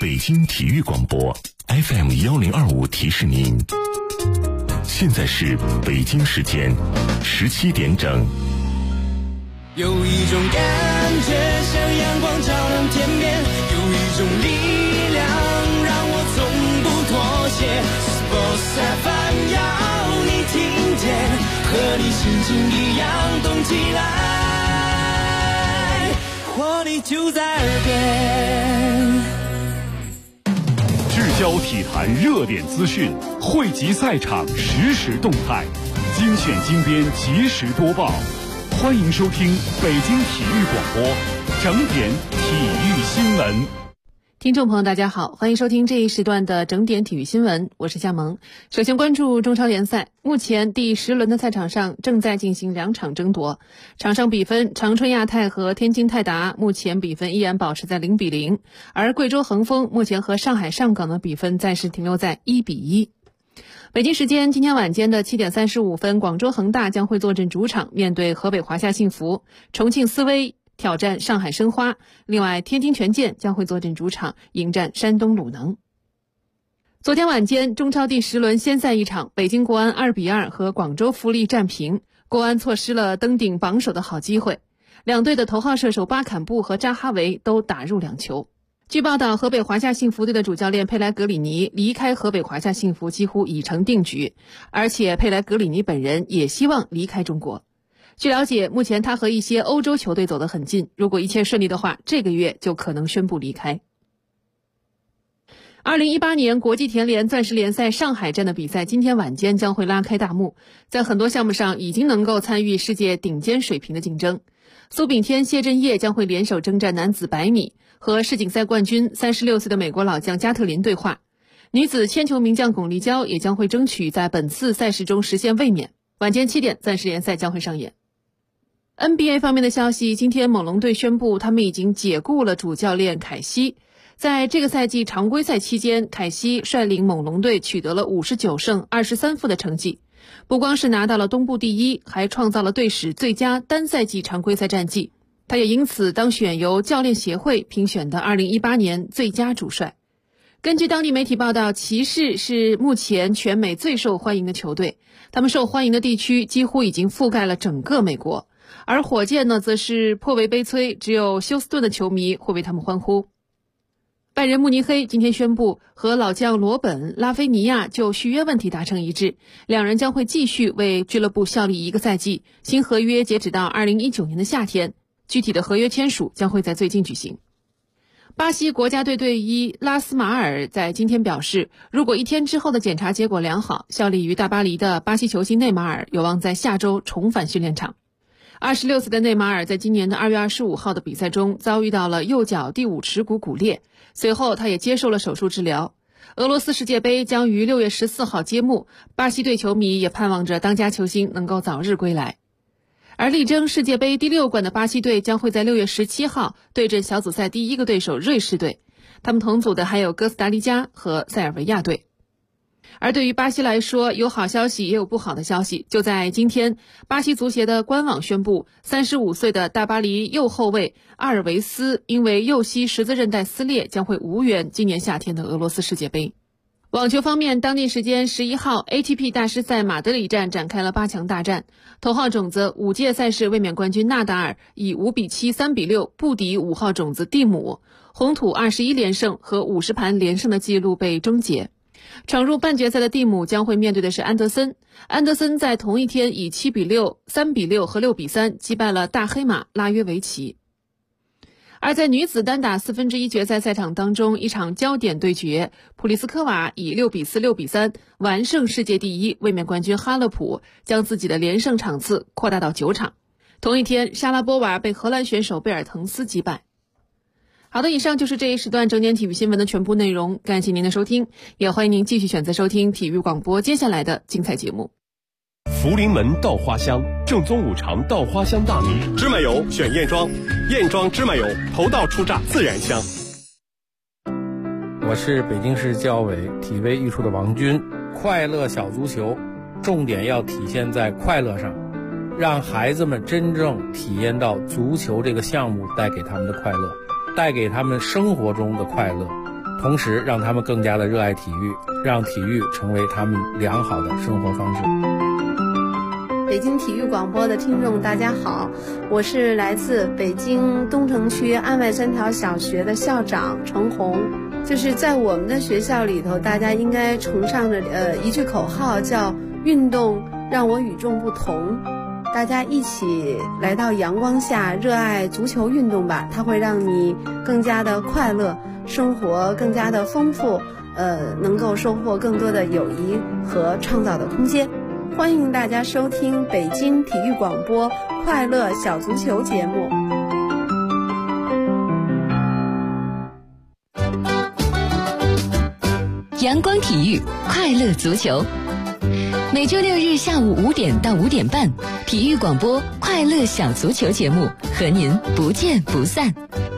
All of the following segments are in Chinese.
北京体育广播 FM1025 提示您，现在是北京时间17点整。 有一种感觉像阳光照亮天边，有一种力量让我从不妥协。Sports FM 要你听见，和你心情一样动起来，活力就在耳边。 聚焦体坛热点资讯，汇集赛场实时动态，精选精编及时播报。欢迎收听北京体育广播整点体育新闻。 听众朋友大家好，欢迎收听这一时段的整点体育新闻，我是夏萌。首先关注中超联赛，目前第10轮的赛场上正在进行2场争夺，场上比分长春亚泰和天津泰达目前比分依然保持在0-0，而贵州恒丰目前和上海上港的比分暂时停留在1-1。北京时间今天晚间的7点35分，广州恒大将会坐镇主场面对河北华夏幸福，重庆斯威挑战上海申花，另外天津权健将会坐镇主场迎战山东鲁能。昨天晚间中超第10轮先赛一场，北京国安2-2和广州富力战平，国安错失了登顶榜首的好机会，两队的头号射手巴坎布和扎哈维都打入2球。据报道，河北华夏幸福队的主教练佩莱格里尼离开河北华夏幸福几乎已成定局，而且佩莱格里尼本人也希望离开中国。据了解，目前他和一些欧洲球队走得很近，如果一切顺利的话，这个月就可能宣布离开。2018年国际田联钻石联赛上海站的比赛今天晚间将会拉开大幕，在很多项目上已经能够参与世界顶尖水平的竞争。苏炳添、谢震业将会联手征战男子100米，和世锦赛冠军36岁的美国老将加特林对话。女子铅球名将巩立姣也将会争取在本次赛事中实现卫冕。晚间7点，钻石联赛将会上演。NBA 方面的消息，今天猛龙队宣布他们已经解雇了主教练凯西。在这个赛季常规赛期间，凯西率领猛龙队取得了59胜23负的成绩，不光是拿到了东部第一，还创造了队史最佳单赛季常规赛战绩。他也因此当选由教练协会评选的2018年最佳主帅。根据当地媒体报道，骑士是目前全美最受欢迎的球队，他们受欢迎的地区几乎已经覆盖了整个美国。而火箭呢，则是颇为悲催，只有休斯顿的球迷会为他们欢呼。拜仁慕尼黑今天宣布和老将罗本·拉菲尼亚就续约问题达成一致，两人将会继续为俱乐部效力1个赛季，新合约截止到2019年的夏天，具体的合约签署将会在最近举行。巴西国家队队医拉斯马尔在今天表示，如果1天之后的检查结果良好，效力于大巴黎的巴西球星内马尔有望在下周重返训练场。26岁的内马尔在今年的2月25号的比赛中遭遇到了右脚第5耻骨骨裂，随后他也接受了手术治疗。俄罗斯世界杯将于6月14号揭幕，巴西队球迷也盼望着当家球星能够早日归来。而力争世界杯第6冠的巴西队将会在6月17号对阵小组赛第1个对手瑞士队，他们同组的还有哥斯达黎加和塞尔维亚队。而对于巴西来说，有好消息也有不好的消息。就在今天，巴西足协的官网宣布，35岁的大巴黎右后卫阿尔维斯因为右膝十字韧带撕裂，将会无缘今年夏天的俄罗斯世界杯。网球方面，当地时间11号 ATP 大师赛马德里站展开了8强大战，头号种子5届赛事卫冕冠军纳达尔以5-7、3-6不敌5号种子蒂姆，红土21连胜和50盘连胜的记录被终结。闯入半决赛的蒂姆将会面对的是安德森。安德森在同一天以7-6、3-6和6-3击败了大黑马拉约维奇。而在女子单打1/4决赛赛场当中，一场焦点对决，普利斯科娃以6-4、6-3完胜世界第一卫冕冠军哈勒普，将自己的连胜场次扩大到9场。同一天，莎拉波娃被荷兰选手贝尔滕斯击败。好的，以上就是这一时段整点体育新闻的全部内容，感谢您的收听，也欢迎您继续选择收听体育广播接下来的精彩节目。 福临门稻花香，正宗五常稻花香大米，芝麻油选燕庄，燕庄芝麻油，头道出榨自然香。 我是北京市教委体卫艺术的王军。快乐小足球，重点要体现在快乐上，让孩子们真正体验到足球这个项目带给他们的快乐，带给他们生活中的快乐， 同时让他们更加的热爱体育，让体育成为他们良好的生活方式。 北京体育广播的听众大家好，我是来自北京东城区安外三条小学的校长程红。就是在我们的学校里头，大家应该崇尚着一句口号，叫运动让我与众不同。大家一起来到阳光下，热爱足球运动吧，它会让你更加的快乐，生活更加的丰富，能够收获更多的友谊和创造的空间。欢迎大家收听北京体育广播快乐小足球节目。 阳光体育快乐足球，每周六日下午5点到5点半，体育广播快乐小足球节目和您不见不散。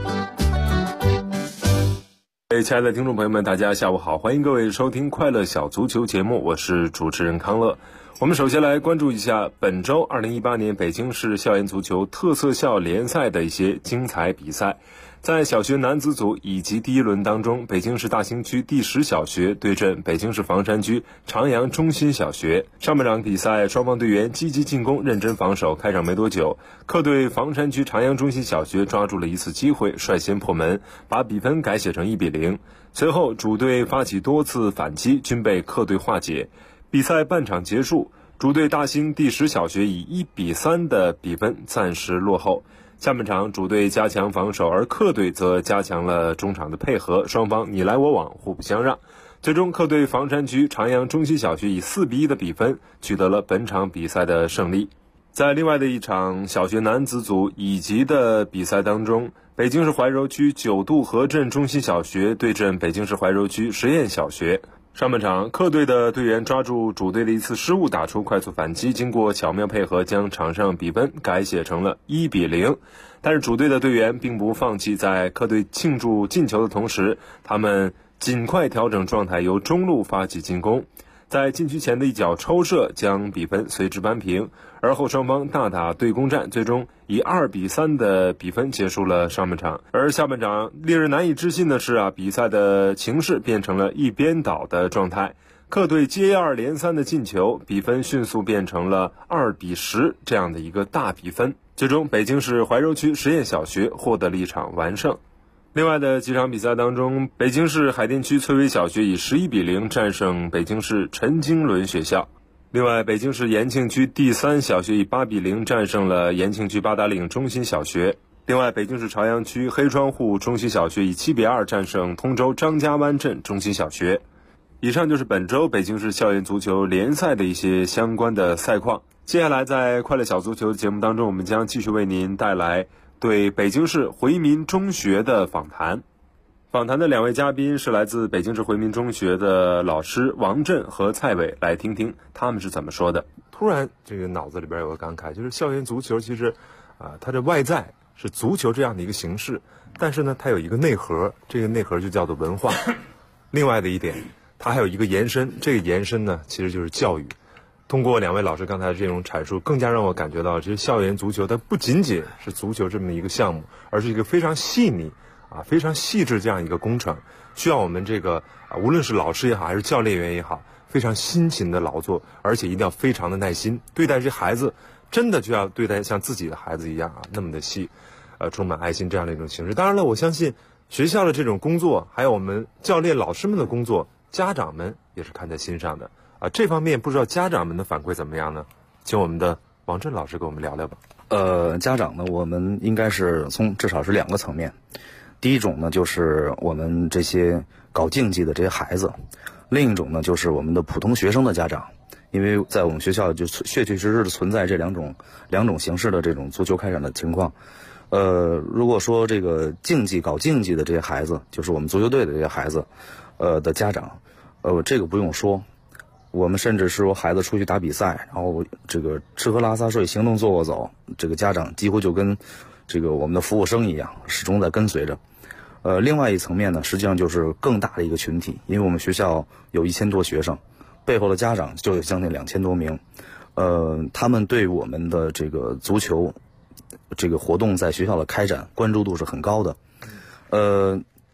亲爱的听众朋友们，大家下午好，欢迎各位收听快乐小足球节目，我是主持人康乐。我们首先来关注一下本周2018年北京市校园足球特色校联赛的一些精彩比赛。在小学男子组乙级第一轮当中，北京市大兴区第10小学对阵北京市房山区长阳中心小学。上半场比赛，双方队员积极进攻，认真防守。开场没多久，客队房山区长阳中心小学抓住了一次机会，率先破门，把比分改写成1-0。随后主队发起多次反击，均被客队化解。比赛半场结束，主队大兴第10小学以1-3的比分暂时落后。下半场主队加强防守，而客队则加强了中场的配合，双方你来我往，互不相让。最终客队房山区长阳中心小学以4-1的比分取得了本场比赛的胜利。在另外的一场小学男子组乙级的比赛当中，北京市怀柔区9渡河镇中心小学对阵北京市怀柔区实验小学。上半场客队的队员抓住主队的一次失误，打出快速反击，经过巧妙配合，将场上比分改写成了1-0。但是主队的队员并不放弃，在客队庆祝进球的同时，他们尽快调整状态，由中路发起进攻，在禁区前的一脚抽射将比分随之扳平。而后双方大打对攻战，最终以2-3的比分结束了上半场。而下半场令人难以置信的是比赛的情势变成了一边倒的状态，客队接二连三的进球，比分迅速变成了2-10这样的一个大比分。最终北京市怀柔区实验小学获得了一场完胜。另外的几场比赛当中，北京市海淀区翠微小学以11-0战胜北京市陈经纶学校。另外，北京市延庆区第3小学以8-0战胜了延庆区八达岭中心小学。另外，北京市朝阳区黑窗户中心小学以7-2战胜通州张家湾镇中心小学。以上就是本周北京市校园足球联赛的一些相关的赛况。接下来在快乐小足球节目当中，我们将继续为您带来对北京市回民中学的访谈。访谈的2位嘉宾是来自北京市回民中学的老师王震和蔡伟，来听听他们是怎么说的。突然这个脑子里边有个感慨，就是校园足球其实它的外在是足球这样的一个形式，但是呢它有一个内核，这个内核就叫做文化。另外的一点，它还有一个延伸，这个延伸呢其实就是教育。通过2位老师刚才的这种阐述，更加让我感觉到其实校园足球它不仅仅是足球这么一个项目，而是一个非常细腻非常细致这样一个工程，需要我们这个无论是老师也好，还是教练员也好，非常辛勤的劳作，而且一定要非常的耐心，对待这孩子真的就要对待像自己的孩子一样那么的细，充满爱心这样的一种形式。当然了，我相信学校的这种工作，还有我们教练老师们的工作，家长们也是看在心上的这方面不知道家长们的反馈怎么样呢？请我们的王震老师跟我们聊聊吧。 家长呢，我们应该是从至少是2个层面。第一种呢，就是我们这些搞竞技的这些孩子；另一种呢，就是我们的普通学生的家长。因为在我们学校就确确实实的存在这两种形式的这种足球开展的情况。如果说这个搞竞技的这些孩子，就是我们足球队的这些孩子，的家长，这个不用说。我们甚至是说孩子出去打比赛，然后这个吃喝拉撒睡行动坐卧走，这个家长几乎就跟这个我们的服务生一样，始终在跟随着。另外一层面呢，实际上就是更大的一个群体，因为我们学校有1000多学生，背后的家长就有将近2000多名。他们对我们的这个足球这个活动在学校的开展关注度是很高的。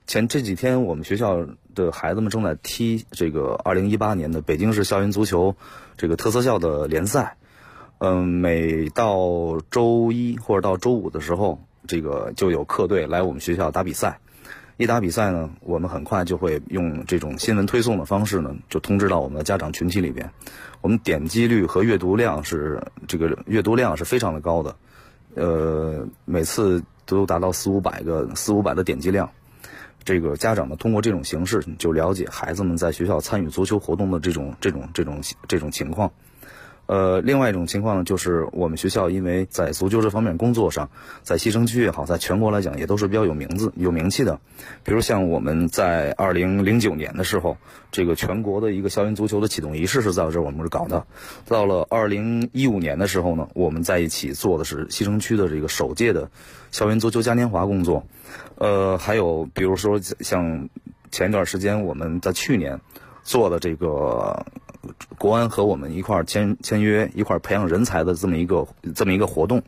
这几天我们学校的孩子们正在踢这个2018年的北京市校园足球这个特色校的联赛。每到周一或者到周五的时候，这个就有客队来我们学校打比赛。一打比赛呢，我们很快就会用这种新闻推送的方式呢，就通知到我们的家长群体里边。我们点击率和阅读量是非常的高的，每次都达到400-500的点击量。这个家长呢，通过这种形式就了解孩子们在学校参与足球活动的这种情况。另外一种情况呢，就是我们学校因为在足球这方面工作上，在西城区也好，在全国来讲也都是比较有名气的。比如像我们在2009年的时候，这个全国的一个校园足球的启动仪式是在这儿我们是搞的。到了2015年的时候呢，我们在一起做的是西城区的这个首届的校园足球嘉年华工作。还有比如说像前一段时间我们在去年做的这个国安和我们一块儿签约，一块儿培养人才的这么一个活动，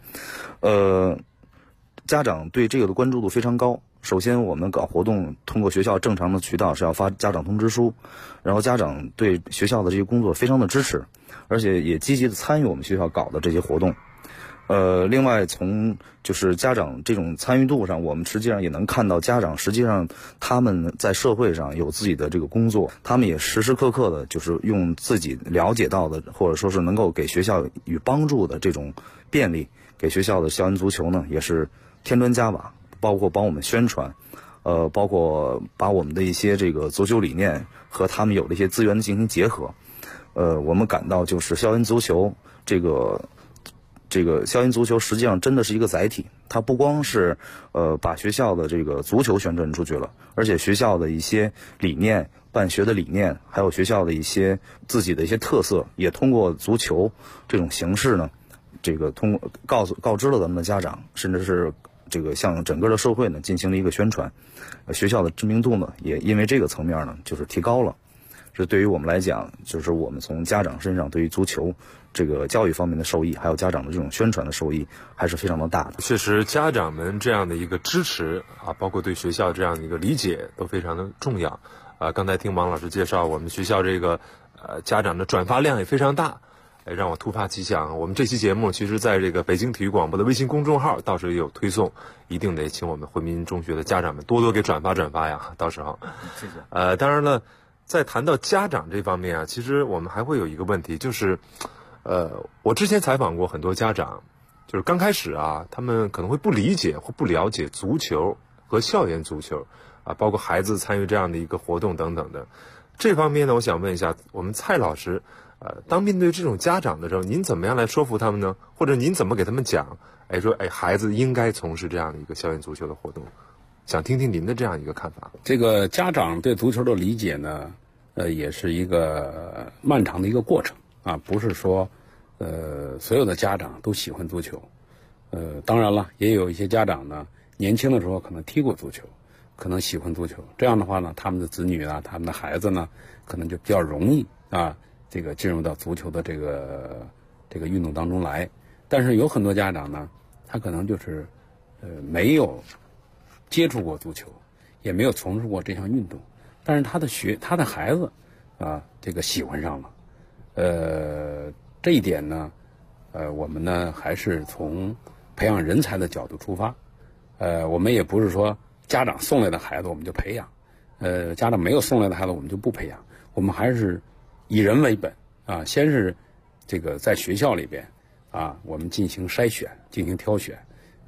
家长对这个的关注度非常高。首先，我们搞活动通过学校正常的渠道是要发家长通知书，然后家长对学校的这些工作非常的支持，而且也积极的参与我们学校搞的这些活动。另外从就是家长这种参与度上，我们实际上也能看到家长实际上他们在社会上有自己的这个工作，他们也时时刻刻的就是用自己了解到的或者说是能够给学校与帮助的这种便利，给学校的校园足球呢也是添砖加瓦，包括帮我们宣传，包括把我们的一些这个足球理念和他们有的一些资源进行结合。我们感到就是校园足球这个校园足球实际上真的是一个载体，它不光是把学校的这个足球宣传出去了，而且学校的一些理念、办学的理念，还有学校的一些自己的一些特色，也通过足球这种形式呢，这个通过告知了咱们的家长，甚至是这个向整个的社会呢进行了一个宣传，学校的知名度呢也因为这个层面呢就是提高了。这对于我们来讲，就是我们从家长身上对于足球这个教育方面的受益，还有家长的这种宣传的受益，还是非常的大的。 确实，家长们这样的一个支持啊，包括对学校这样的一个理解，都非常的重要。刚才听王老师介绍，我们学校这个家长的转发量也非常大。让我突发奇想，我们这期节目其实在这个北京体育广播的微信公众号到时候也有推送，一定得请我们回民中学的家长们多多给转发呀，到时候。 谢谢。 当然了，在谈到家长这方面啊，其实我们还会有一个问题，就是我之前采访过很多家长，就是刚开始啊，他们可能会不理解或不了解足球和校园足球啊，包括孩子参与这样的一个活动等等的。这方面呢，我想问一下我们蔡老师，当面对这种家长的时候，您怎么样来说服他们呢？或者您怎么给他们讲？说孩子应该从事这样的一个校园足球的活动，想听听您的这样一个看法。 这个家长对足球的理解呢，也是一个漫长的一个过程啊，不是说所有的家长都喜欢足球。当然了，也有一些家长呢，年轻的时候可能踢过足球，可能喜欢足球。这样的话呢，他们的子女啊，他们的孩子呢，可能就比较容易啊，这个进入到足球的这个运动当中来。但是有很多家长呢，他可能就是没有接触过足球，也没有从事过这项运动，但是他的孩子啊，这个喜欢上了。这一点呢，我们呢还是从培养人才的角度出发。我们也不是说家长送来的孩子我们就培养，家长没有送来的孩子我们就不培养，我们还是以人为本啊。先是这个在学校里边啊，我们进行筛选，进行挑选，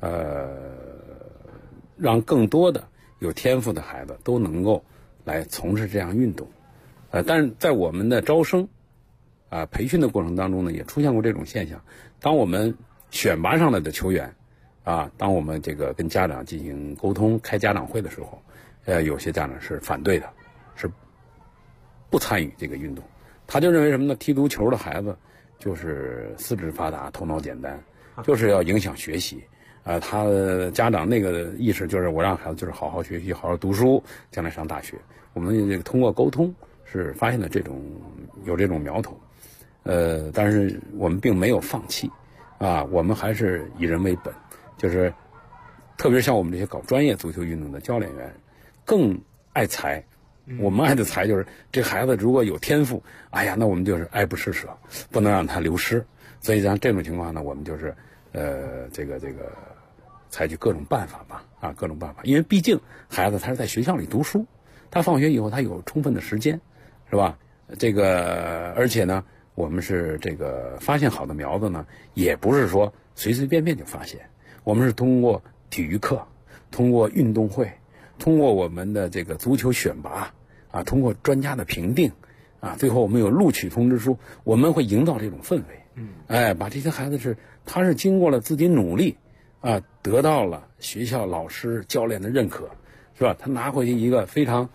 让更多的有天赋的孩子都能够来从事这样运动。但是在我们的招生培训的过程当中呢，也出现过这种现象。当我们选拔上来的球员当我们这个跟家长进行沟通、开家长会的时候，有些家长是反对的，是不参与这个运动。他就认为什么呢？踢足球的孩子就是四肢发达、头脑简单，就是要影响学习。他家长那个意识就是我让孩子就是好好学习、好好读书，将来上大学。我们这个通过沟通是发现了有这种苗头。但是我们并没有放弃我们还是以人为本，就是特别像我们这些搞专业足球运动的教练员， 更爱才。我们爱的才就是这孩子如果有天赋，哎呀，那我们就是爱不释手，不能让他流失。所以像这种情况呢，我们就是这个采取各种办法吧，各种办法。因为毕竟孩子他是在学校里读书，他放学以后他有充分的时间，是吧？而且呢，我们是这个发现好的苗子呢，也不是说随随便便就发现，我们是通过体育课，通过运动会，通过我们的这个足球选拔通过专家的评定最后我们有录取通知书，我们会营造这种氛围，把这些孩子他是经过了自己努力得到了学校老师教练的认可，是吧？他拿回去一个非常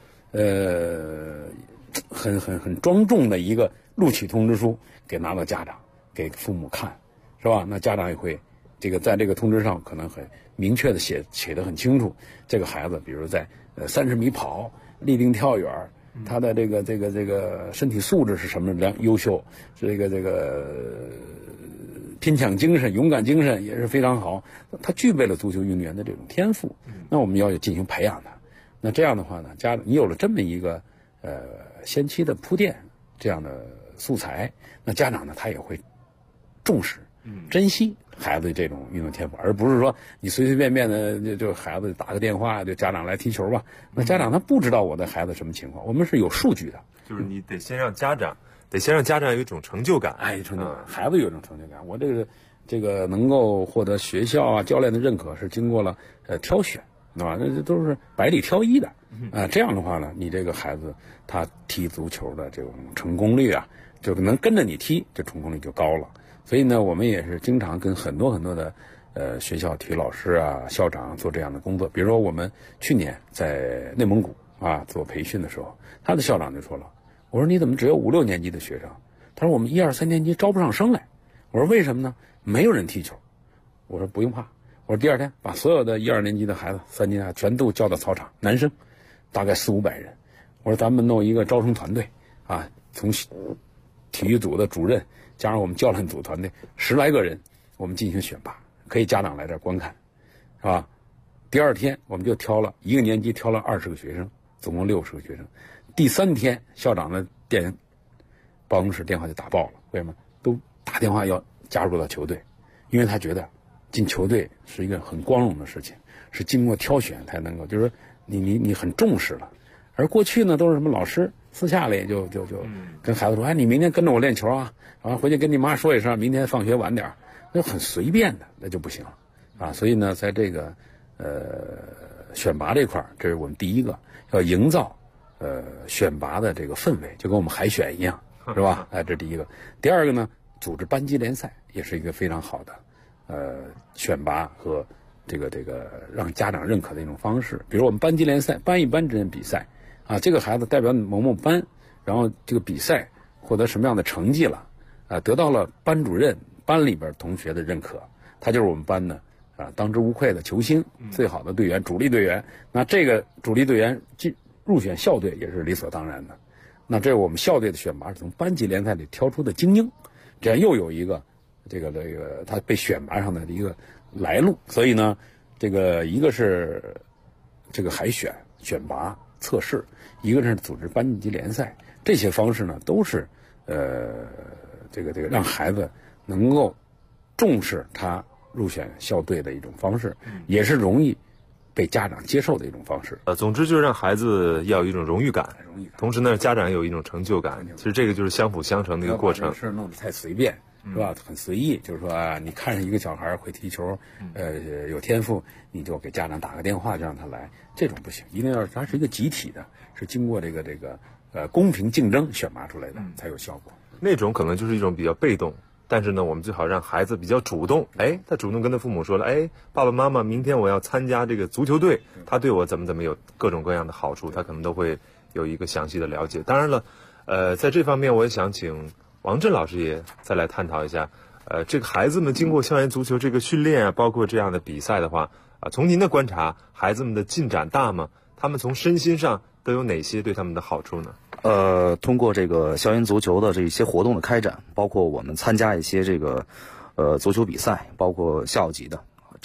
很庄重的一个录取通知书，给拿到家长给父母看，是吧？那家长也会在这个通知上可能很明确的写得很清楚，这个孩子比如在30米跑、立定跳远，他的这个身体素质是什么优秀，这个拼抢精神、勇敢精神也是非常好，他具备了足球运动员的这种天赋，那我们要进行培养他。那这样的话呢，你有了这么一个先期的铺垫，这样的素材，那家长呢他也会重视、珍惜孩子这种运动天赋，而不是说你随随便便的就孩子打个电话就家长来踢球吧，那家长他不知道我的孩子什么情况，我们是有数据的， 就是你得先让家长有一种成就感， 成就感，孩子有一种成就感。我这个能够获得学校教练的认可，是经过了挑选，对吧？那都是百里挑一的这样的话呢，你这个孩子他踢足球的这种成功率就能跟着你踢，这成功率就高了。所以呢，我们也是经常跟很多的学校体育老师校长做这样的工作。比如说我们去年在内蒙古做培训的时候，他的校长就说了，我说你怎么只有5、6年级的学生？他说我们1、2、3年级招不上生来。我说为什么呢？没有人踢球。我说不用怕，我说第2天把所有的1、2年级的孩子、3年级全都叫到操场，男生大概400、500人。我说咱们弄一个招生团队从体育组的主任加上我们教练组团队10来个人，我们进行选拔，可以家长来这儿观看，是吧？第2天我们就挑了1个年级挑了20个学生，总共60个学生。第3天校长的办公室电话就打爆了，为什么？都打电话要加入到球队，因为他觉得进球队是一个很光荣的事情，是经过挑选才能够，就是说你很重视了。而过去呢，都是什么老师私下里就跟孩子说，你明天跟着我练球然后回去跟你妈说一声，明天放学晚点，那很随便的，那就不行了所以呢，在这个选拔这块，这是我们第一个要营造选拔的这个氛围，就跟我们海选一样，是吧？这是第一个。第2个呢，组织班级联赛也是一个非常好的选拔和这个让家长认可的一种方式。比如我们班级联赛，班与班之间比赛这个孩子代表某某班，然后这个比赛获得什么样的成绩了得到了班主任、班里边同学的认可，他就是我们班的当之无愧的球星，最好的队员、主力队员。那这个主力队员入选校队也是理所当然的。那这是我们校队的选拔是从班级联赛里挑出的精英，这样又有一个这个他被选拔上的一个来路。所以呢，一个是这个海选、选拔、测试，一个是组织班级联赛，这些方式呢都是让孩子能够重视他入选校队的一种方式，也是容易被家长接受的一种方式。 总之就是让孩子要有一种荣誉感，同时呢，家长有一种成就感。其实这个就是相辅相成的一个过程。 事弄得太随便，是吧？很随意，就是说你看上一个小孩会踢球，有天赋，你就给家长打个电话就让他来，这种不行，一定要它是一个集体的，是经过这个公平竞争选拔出来的才有效果。 那种可能就是一种比较被动。但是呢，我们最好让孩子比较主动，他主动跟他父母说了，爸爸妈妈，明天我要参加这个足球队，他对我怎么有各种各样的好处，他可能都会有一个详细的了解。当然了，在这方面我也想请王震老师也再来探讨一下，这个孩子们经过校园足球这个训练包括这样的比赛的话，从您的观察，孩子们的进展大吗？他们从身心上都有哪些对他们的好处呢？ 通过这个校园足球的这些活动的开展，包括我们参加一些这个足球比赛，包括校级的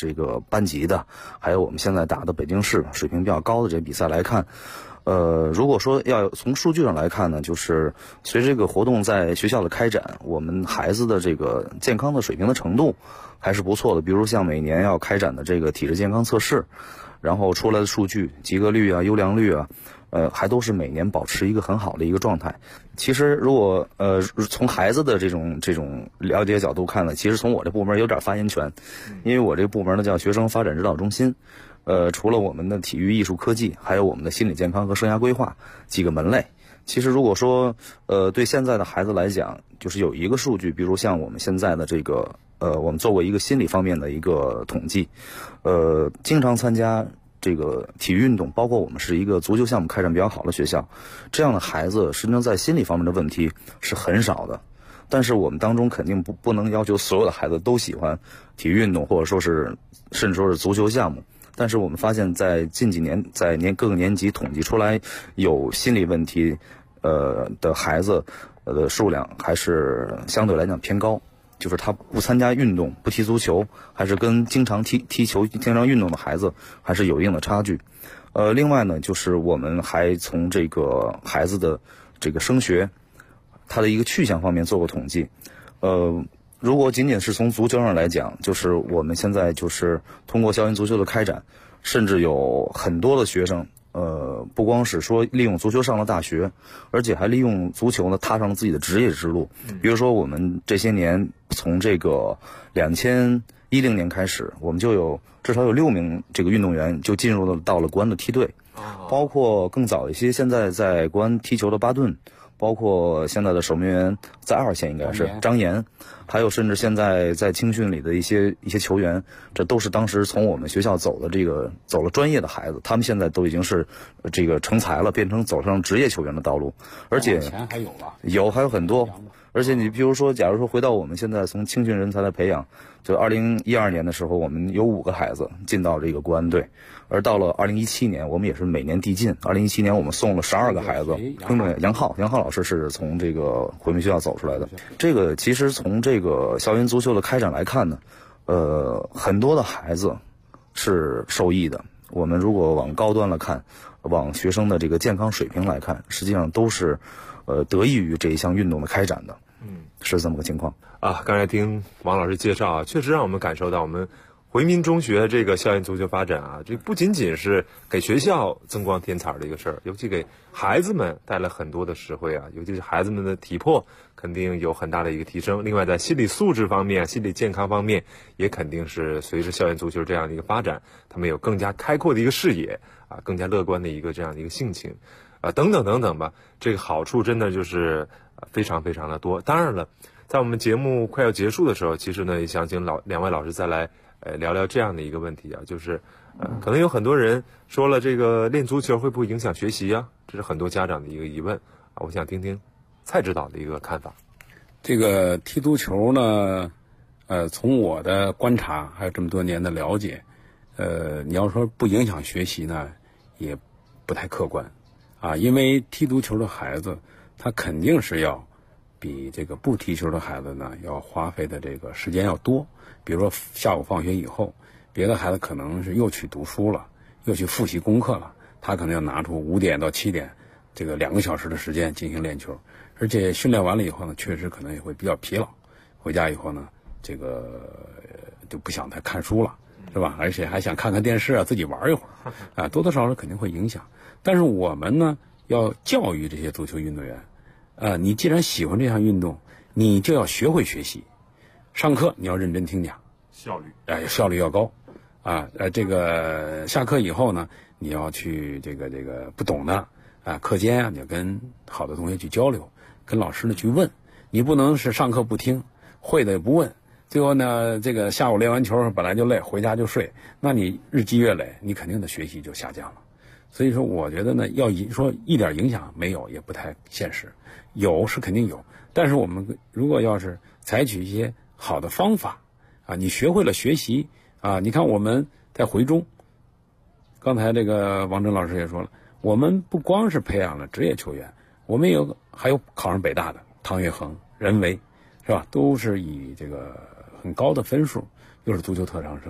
这个班级的，还有我们现在打的北京市水平比较高的这些比赛来看，如果说要从数据上来看呢，就是随着这个活动在学校的开展，我们孩子的这个健康的水平的程度还是不错的。比如像每年要开展的这个体质健康测试，然后出来的数据，及格率啊、优良率啊，还都是每年保持一个很好的一个状态。其实如果从孩子的这种了解角度看呢，其实从我这部门有点发言权，因为我这个部门呢叫学生发展指导中心。除了我们的体育艺术科技，还有我们的心理健康和生涯规划几个门类。其实如果说对现在的孩子来讲，就是有一个数据，比如像我们现在的这个我们做过一个心理方面的一个统计，经常参加这个体育运动，包括我们是一个足球项目开展比较好的学校，这样的孩子实际上在心理方面的问题是很少的。但是我们当中肯定不能要求所有的孩子都喜欢体育运动，或者说是甚至说是足球项目。但是我们发现在近几年，在各个年级统计出来有心理问题的孩子的数量还是相对来讲偏高，就是他不参加运动，不踢足球，还是跟经常踢球、经常运动的孩子还是有一定的差距。另外呢，就是我们还从这个孩子的这个升学，他的一个去向方面做过统计。如果仅仅是从足球上来讲，就是我们现在就是通过校园足球的开展，甚至有很多的学生，不光是说利用足球上了大学，而且还利用足球呢踏上了自己的职业之路。比如说我们这些年从这个2010年开始，我们就有至少有6名这个运动员就进入到了国安的梯队，包括更早一些现在在国安踢球的巴顿，包括现在的守门员在2线应该是张岩，还有甚至现在在青训里的一些球员，这都是当时从我们学校走了专业的孩子，他们现在都已经是这个成才了，变成走上职业球员的道路。而且前还有吧？ 还有很多。而且你比如说，假如说回到我们现在从青训人才的培养，就2012年的时候，我们有5个孩子进到这个国安队，而到了2017年，我们也是每年递进。2017年我们送了12个孩子，杨浩老师是从这个回民学校走出来的。这个其实从这个校园足球的开展来看呢，很多的孩子是受益的。我们如果往高端了看，往学生的这个健康水平来看，实际上都是得益于这一项运动的开展的。是这么个情况啊。刚才听王老师介绍啊，确实让我们感受到我们回民中学这个校园足球发展啊，这不仅仅是给学校增光添彩的一个事儿，尤其给孩子们带来很多的实惠啊，尤其是孩子们的体魄肯定有很大的一个提升。另外在心理素质方面、心理健康方面，也肯定是随着校园足球这样的一个发展，他们有更加开阔的一个视野啊，更加乐观的一个这样的一个性情啊，等等等等吧。这个好处真的就是非常非常的多。当然了，在我们节目快要结束的时候，其实呢也想请两位老师再来聊聊这样的一个问题啊，就是可能有很多人说了，这个练足球会不会影响学习啊？这是很多家长的一个疑问啊，我想听听蔡指导的一个看法。 这个踢足球呢，从我的观察还有这么多年的了解，你要说不影响学习呢，也不太客观啊，因为踢足球的孩子他肯定是要比这个不踢球的孩子呢要花费的这个时间要多。比如说下午放学以后，别的孩子可能是又去读书了，又去复习功课了，他可能要拿出5点到7点这个2个小时的时间进行练球，而且训练完了以后呢，确实可能也会比较疲劳，回家以后呢，这个就不想再看书了，是吧？而且还想看看电视啊，自己玩一会儿啊，多多少少肯定会影响。但是我们呢，要教育这些足球运动员，你既然喜欢这项运动，你就要学会学习。上课你要认真听讲，效率要高啊。这个下课以后呢，你要去这个不懂的啊，课间啊，你要跟好的同学去交流，跟老师呢去问。你不能是上课不听，会的也不问，最后呢，这个下午练完球本来就累，回家就睡，那你日积月累，你肯定的学习就下降了。所以说，我觉得呢，要说一点影响没有，也不太现实。有是肯定有，但是我们如果要是采取一些好的方法啊，你学会了学习啊，你看我们在回中，刚才这个王真老师也说了，我们不光是培养了职业球员，我们还有考上北大的唐岳恒、任维，是吧？都是以这个很高的分数，又是足球特长生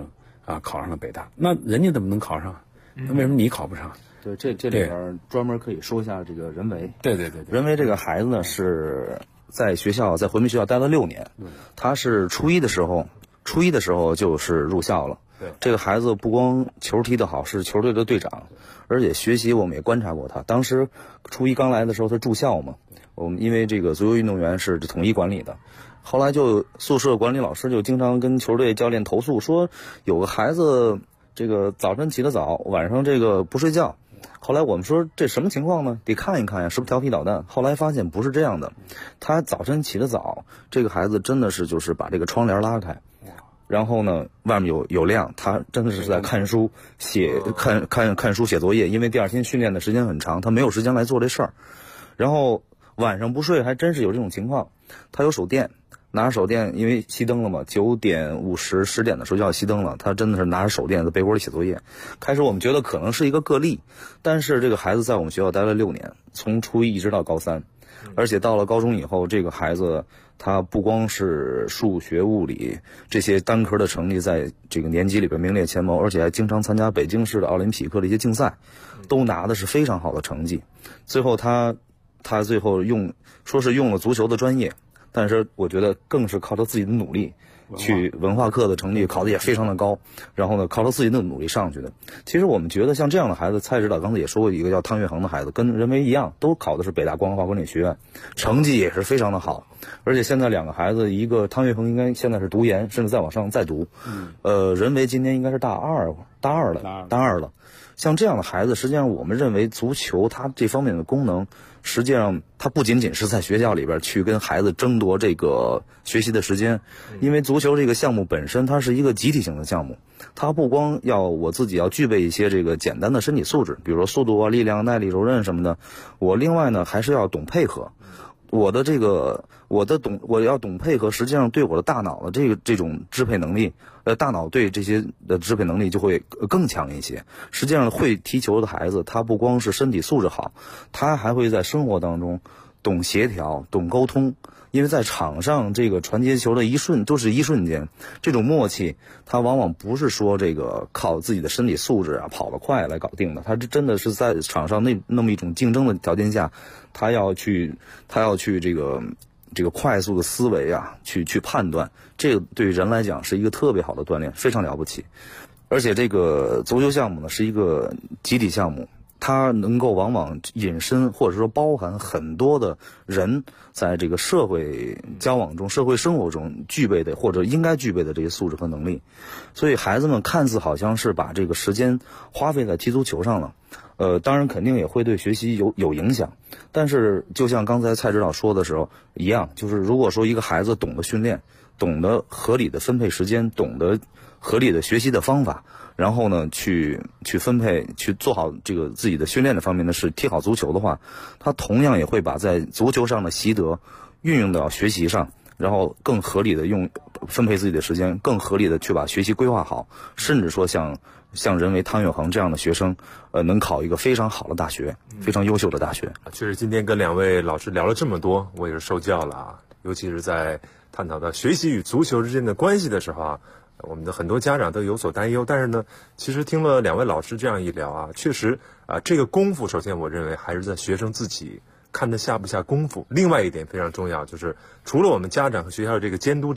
考上了北大，那人家怎么能考上？那为什么你考不上？ 对，这里边专门可以说一下这个任维。 对， 任维这个孩子呢是在回民学校待了6年，他是初一的时候就是入校了。 对， 这个孩子不光球踢得好，是球队的队长，而且学习我们也观察过他。当时初一刚来的时候，他住校嘛，我们因为这个足球运动员是统一管理的，后来就宿舍管理老师就经常跟球队教练投诉说，有个孩子这个早晨起得早，晚上这个不睡觉。后来我们说这什么情况呢？得看一看呀，是不是调皮捣蛋？后来发现不是这样的，他早晨起得早，这个孩子真的是就是把这个窗帘拉开，然后呢外面有亮，他真的是在看书看书写作业，因为第二天训练的时间很长，他没有时间来做这事儿。然后晚上不睡还真是有这种情况，他有手电，拿着手电，因为熄灯了嘛，9点50、10点的时候就要熄灯了，他真的是拿着手电在被窝里写作业。开始我们觉得可能是一个个例，但是这个孩子在我们学校待了6年，从初一一直到高3，而且到了高中以后，这个孩子他不光是数学、物理这些单科的成绩在这个年级里边名列前茅，而且还经常参加北京市的奥林匹克的一些竞赛，都拿的是非常好的成绩。最后他最后说是用了足球的专业，但是我觉得更是靠他自己的努力，去文化课的成绩考得也非常的高，然后呢靠他自己的努力上去的。其实我们觉得像这样的孩子，蔡指导刚才也说过一个叫汤岳恒的孩子，跟任维一样，都考的是北大光华管理学院，成绩也是非常的好。而且现在2个孩子，一个汤岳恒应该现在是读研，甚至再往上再读，任维今年应该是大二了。像这样的孩子，实际上我们认为足球它这方面的功能，实际上它不仅仅是在学校里边去跟孩子争夺这个学习的时间，因为足球这个项目本身它是一个集体性的项目，它不光我自己要具备一些这个简单的身体素质，比如说速度啊、力量、耐力、柔韧什么的，我另外呢还是要懂配合。我要懂配合，实际上对我的大脑的这种支配能力，大脑对这些的支配能力就会更强一些。实际上会踢球的孩子，他不光是身体素质好，他还会在生活当中懂协调、懂沟通。因为在场上这个传接球的都是一瞬间，这种默契，他往往不是说这个靠自己的身体素质啊跑得快来搞定的，他真的是在场上那么一种竞争的条件下，他要去这个快速的思维啊，去判断，这个对于人来讲是一个特别好的锻炼，非常了不起。而且这个足球项目呢是一个集体项目，它能够往往引申或者说包含很多的人在这个社会交往中、社会生活中具备的或者应该具备的这些素质和能力。所以孩子们看似好像是把这个时间花费在踢足球上了，当然肯定也会对学习有影响。但是就像刚才蔡指导说的时候一样，就是如果说一个孩子懂得训练，懂得合理的分配时间，懂得合理的学习的方法，然后呢去分配，去做好这个自己的训练的方面的事，踢好足球的话，他同样也会把在足球上的习得运用到学习上，然后更合理的分配自己的时间，更合理的去把学习规划好，甚至说像任维、汤岳恒这样的学生，能考一个非常好的大学，非常优秀的大学。 确实今天跟2位老师聊了这么多，我也是受教了啊，尤其是在探讨到学习与足球之间的关系的时候啊，我们的很多家长都有所担忧。但是呢，其实听了2位老师这样一聊啊，确实这个功夫首先我认为还是在学生自己看他下不下功夫。另外一点非常重要，就是除了我们家长和学校这个监督